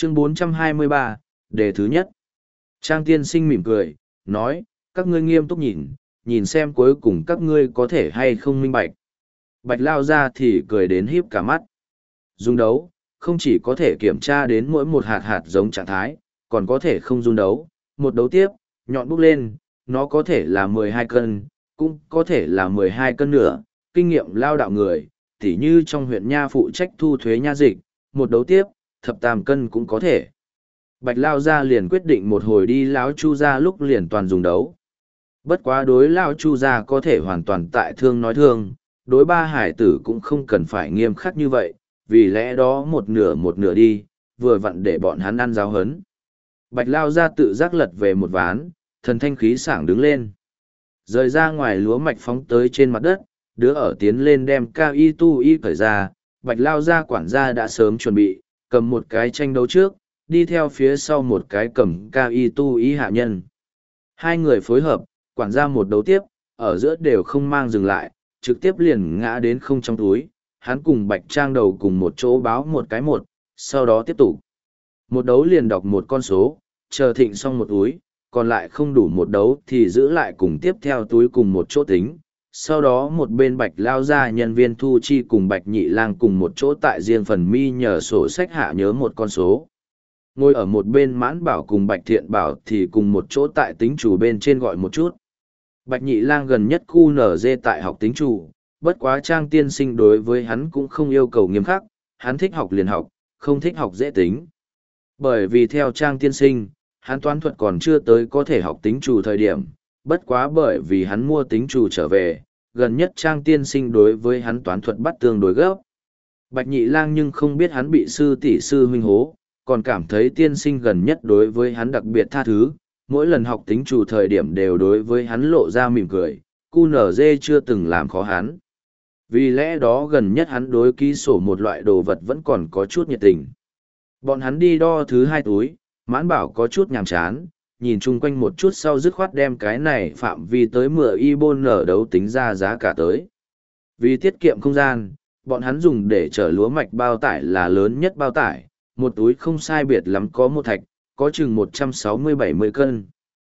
Chương 423, đề thứ nhất. Trang tiên sinh mỉm cười, nói, các ngươi nghiêm túc nhìn xem cuối cùng các ngươi có thể hay không minh bạch. Bạch lao ra thì cười đến híp cả mắt. Dung đấu, không chỉ có thể kiểm tra đến mỗi một hạt hạt giống trạng thái, còn có thể không dung đấu. Một đấu tiếp, nhọn bốc lên, nó có thể là 12 cân, cũng có thể là 12 cân nửa. Kinh nghiệm lao đạo người, tỉ như trong huyện nha phụ trách thu thuế nha dịch, một đấu tiếp, thập tam cân cũng có thể. Bạch lao ra liền quyết định một hồi đi lão chu ra lúc liền toàn dùng đấu. Bất quá đối lão chu ra có thể hoàn toàn tại thương nói thương, đối ba hải tử cũng không cần phải nghiêm khắc như vậy, vì lẽ đó một nửa đi, vừa vặn để bọn hắn ăn giáo hấn. Bạch lao ra tự giác lật về một ván, thần thanh khí sảng đứng lên. Rời ra ngoài lúa mạch phóng tới trên mặt đất, đứa ở tiến lên đem cao y tu y cởi ra, bạch lao ra quản gia đã sớm chuẩn bị, cầm một cái tranh đấu trước, đi theo phía sau một cái cầm cao y tu y hạ nhân. Hai người phối hợp, quản gia một đấu tiếp, ở giữa đều không mang dừng lại, trực tiếp liền ngã đến không trong túi, hắn cùng bạch trang đầu cùng một chỗ báo một cái một, sau đó tiếp tục. Một đấu liền đọc một con số, chờ thịnh xong một túi, còn lại không đủ một đấu thì giữ lại cùng tiếp theo túi cùng một chỗ tính. Sau đó một bên bạch lao ra nhân viên thu chi cùng bạch nhị lang cùng một chỗ tại riêng phần mi nhờ sổ sách hạ nhớ một con số. Ngồi ở một bên mãn bảo cùng bạch thiện bảo thì cùng một chỗ tại tính chủ bên trên gọi một chút. Bạch nhị lang gần nhất khu nở dê tại học tính chủ, bất quá trang tiên sinh đối với hắn cũng không yêu cầu nghiêm khắc, hắn thích học liền học, không thích học dễ tính. Bởi vì theo trang tiên sinh, hắn toán thuật còn chưa tới có thể học tính chủ thời điểm, bất quá bởi vì hắn mua tính chủ trở về, gần nhất trang tiên sinh đối với hắn toán thuật bắt tương đối gấp. Bạch nhị lang nhưng không biết hắn bị sư tỷ sư huynh hố, còn cảm thấy tiên sinh gần nhất đối với hắn đặc biệt tha thứ, mỗi lần học tính chủ thời điểm đều đối với hắn lộ ra mỉm cười, QNZ chưa từng làm khó hắn. Vì lẽ đó gần nhất hắn đối ký sổ một loại đồ vật vẫn còn có chút nhiệt tình. Bọn hắn đi đo thứ hai túi, mãn bảo có chút nhàm chán, nhìn chung quanh một chút sau dứt khoát đem cái này phạm vi tới 10 ibon nở đấu tính ra giá cả tới. Vì tiết kiệm không gian, bọn hắn dùng để chở lúa mạch bao tải là lớn nhất bao tải, một túi không sai biệt lắm có một thạch, có chừng 160-70 cân.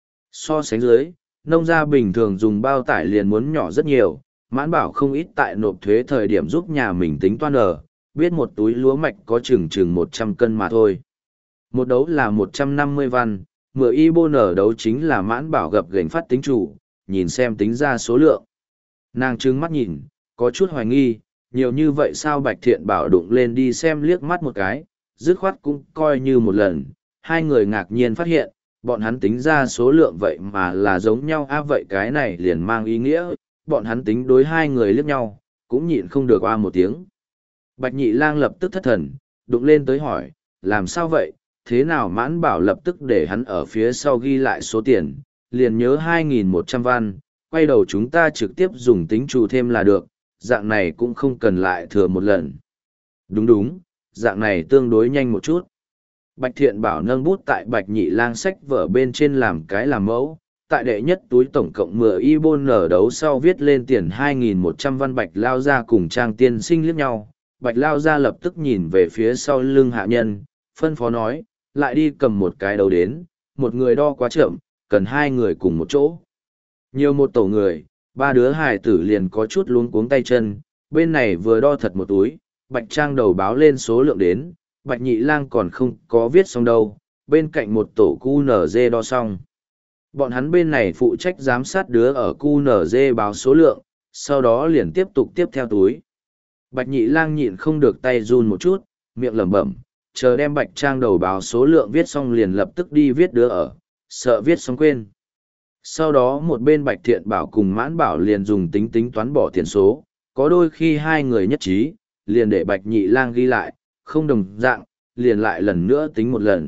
So sánh dưới, nông gia bình thường dùng bao tải liền muốn nhỏ rất nhiều, mãn bảo không ít tại nộp thuế thời điểm giúp nhà mình tính toán biết một túi lúa mạch có chừng 100 cân mà thôi. Một đấu là 150 văn, mửa y bô nở đấu chính là mãn bảo gập gành phát tính chủ, nhìn xem tính ra số lượng. Nàng trừng mắt nhìn, có chút hoài nghi, nhiều như vậy sao bạch thiện bảo đụng lên đi xem liếc mắt một cái, dứt khoát cũng coi như một lần. Hai người ngạc nhiên phát hiện, bọn hắn tính ra số lượng vậy mà là giống nhau vậy cái này liền mang ý nghĩa, bọn hắn tính đối hai người liếc nhau, cũng nhịn không được một tiếng. Bạch nhị lang lập tức thất thần, đụng lên tới hỏi, làm sao vậy, thế nào mãn bảo lập tức để hắn ở phía sau ghi lại số tiền, liền nhớ 2.100 văn, quay đầu chúng ta trực tiếp dùng tính trù thêm là được, dạng này cũng không cần lại thừa một lần. Đúng, dạng này tương đối nhanh một chút. Bạch thiện bảo nâng bút tại bạch nhị lang sách vở bên trên làm cái làm mẫu, tại đệ nhất túi tổng cộng 10 ibon nở đấu sau viết lên tiền 2.100 văn. Bạch lao ra cùng trang tiên sinh liếc nhau, bạch lao ra lập tức nhìn về phía sau lưng hạ nhân, phân phó nói, lại đi cầm một cái đấu đến, một người đo quá chậm, cần hai người cùng một chỗ. Nhiều một tổ người, ba đứa hài tử liền có chút luống cuống tay chân, bên này vừa đo thật một túi, bạch trang đầu báo lên số lượng đến, bạch nhị lang còn không có viết xong đâu, bên cạnh một tổ QNZ đo xong. Bọn hắn bên này phụ trách giám sát đứa ở QNZ báo số lượng, sau đó liền tiếp tục tiếp theo túi. Bạch nhị lang nhịn không được tay run một chút, miệng lẩm bẩm, chờ đem bạch trang đầu báo số lượng viết xong liền lập tức đi viết đứa ở, sợ viết xong quên. Sau đó một bên bạch thiện bảo cùng mãn bảo liền dùng tính toán bỏ tiền số, có đôi khi hai người nhất trí, liền để bạch nhị lang ghi lại, không đồng dạng, liền lại lần nữa tính một lần.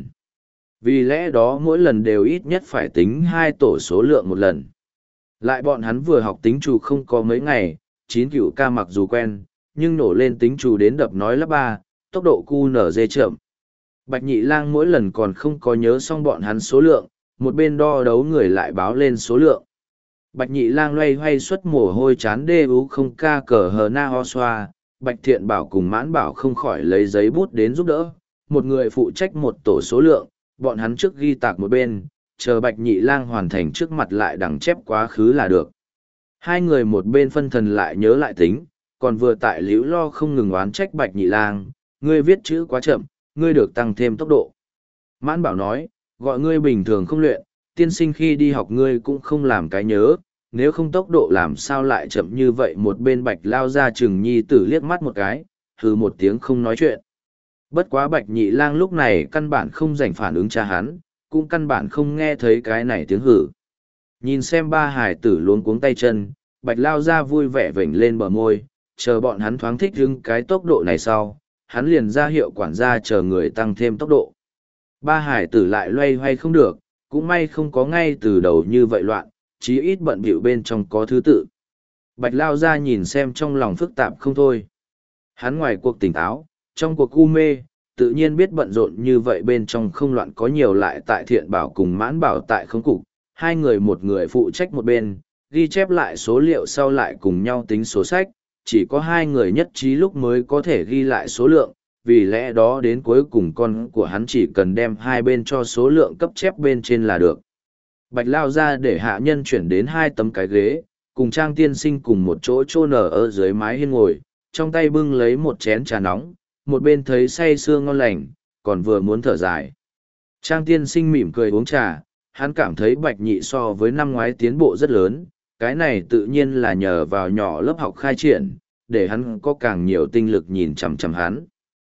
Vì lẽ đó mỗi lần đều ít nhất phải tính hai tổ số lượng một lần. Lại bọn hắn vừa học tính trù không có mấy ngày, 9 cựu ca mặc dù quen, nhưng nổ lên tính trù đến đập nói lắp ba, tốc độ QNZ chậm. Bạch nhị lang mỗi lần còn không có nhớ xong bọn hắn số lượng, một bên đo đấu người lại báo lên số lượng. Bạch nhị lang loay hoay xuất mồ hôi chán đê ú không ca cờ hờ na ho xoa, bạch thiện bảo cùng mãn bảo không khỏi lấy giấy bút đến giúp đỡ, một người phụ trách một tổ số lượng, bọn hắn trước ghi tạc một bên, chờ Bạch Nhị Lang hoàn thành trước mặt lại đằng chép quá khứ là được. Hai người một bên phân thần lại nhớ lại tính, còn vừa tại liễu lo không ngừng oán trách Bạch Nhị Lang, ngươi viết chữ quá chậm, ngươi được tăng thêm tốc độ. Mãn Bảo nói, gọi ngươi bình thường không luyện, tiên sinh khi đi học ngươi cũng không làm cái nhớ, nếu không tốc độ làm sao lại chậm như vậy. Một bên Bạch lao ra chừng nhi tử liếc mắt một cái, hừ một tiếng không nói chuyện. Bất quá Bạch Nhị Lang lúc này căn bản không dành phản ứng cha hắn, cũng căn bản không nghe thấy cái này tiếng hử. Nhìn xem ba hải tử luống cuống tay chân, Bạch lao ra vui vẻ vểnh lên bờ môi, chờ bọn hắn thoáng thích hứng cái tốc độ này sau, hắn liền ra hiệu quản gia chờ người tăng thêm tốc độ. Ba hải tử lại loay hoay không được, cũng may không có ngay từ đầu như vậy loạn, chí ít bận bịu bên trong có thứ tự. Bạch lao ra nhìn xem trong lòng phức tạp không thôi. Hắn ngoài cuộc tỉnh táo, trong cuộc u mê, tự nhiên biết bận rộn như vậy bên trong không loạn có nhiều lại tại Thiện Bảo cùng Mãn Bảo tại không cục, hai người một người phụ trách một bên, ghi chép lại số liệu sau lại cùng nhau tính số sách, chỉ có hai người nhất trí lúc mới có thể ghi lại số lượng, vì lẽ đó đến cuối cùng con của hắn chỉ cần đem hai bên cho số lượng cấp chép bên trên là được. Bạch lao ra để hạ nhân chuyển đến hai tấm cái ghế, cùng Trang tiên sinh cùng một chỗ chôn ở dưới mái hiên ngồi, trong tay bưng lấy một chén trà nóng, một bên thấy say sưa ngon lành, còn vừa muốn thở dài. Trang tiên sinh mỉm cười uống trà, hắn cảm thấy Bạch Nhị so với năm ngoái tiến bộ rất lớn, cái này tự nhiên là nhờ vào nhỏ lớp học khai triển, để hắn có càng nhiều tinh lực nhìn chằm chằm hắn.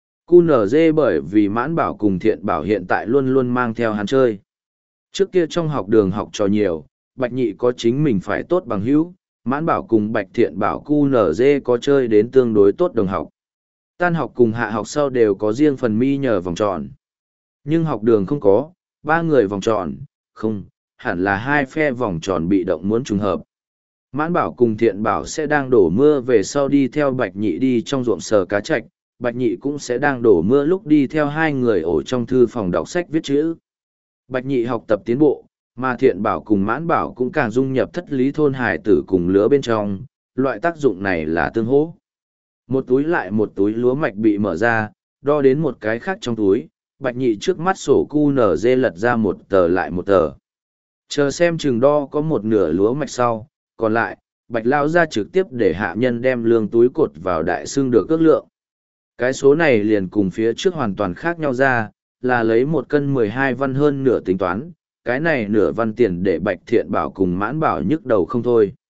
QNZ bởi vì Mãn Bảo cùng Thiện Bảo hiện tại luôn luôn mang theo hắn chơi. Trước kia trong học đường học trò nhiều, Bạch Nhị có chính mình phải tốt bằng hữu, Mãn Bảo cùng Bạch Thiện Bảo QNZ có chơi đến tương đối tốt đồng học. Tan học cùng hạ học sau đều có riêng phần mi nhờ vòng tròn. Nhưng học đường không có, ba người vòng tròn, không, hẳn là hai phe vòng tròn bị động muốn trùng hợp. Mãn Bảo cùng Thiện Bảo sẽ đang đổ mưa về sau đi theo Bạch Nhị đi trong ruộng sờ cá trạch, Bạch Nhị cũng sẽ đang đổ mưa lúc đi theo hai người ở trong thư phòng đọc sách viết chữ. Bạch Nhị học tập tiến bộ, mà Thiện Bảo cùng Mãn Bảo cũng càng dung nhập thất lý thôn hải tử cùng lứa bên trong, loại tác dụng này là tương hỗ. Một túi lại một túi lúa mạch bị mở ra, đo đến một cái khác trong túi, Bạch Nhị trước mắt sổ QNZ lật ra một tờ lại một tờ. Chờ xem chừng đo có một nửa lúa mạch sau, còn lại, Bạch lao ra trực tiếp để hạ nhân đem lương túi cột vào đại xương được ước lượng. Cái số này liền cùng phía trước hoàn toàn khác nhau ra, là lấy 1 cân 12 văn hơn nửa tính toán, cái này nửa văn tiền để Bạch Thiện Bảo cùng Mãn Bảo nhức đầu không thôi.